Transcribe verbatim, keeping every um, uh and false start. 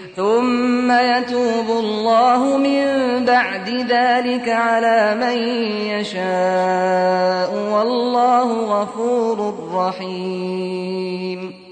ثم يتوب الله من بعد ذلك على من يشاء والله غفور رحيم.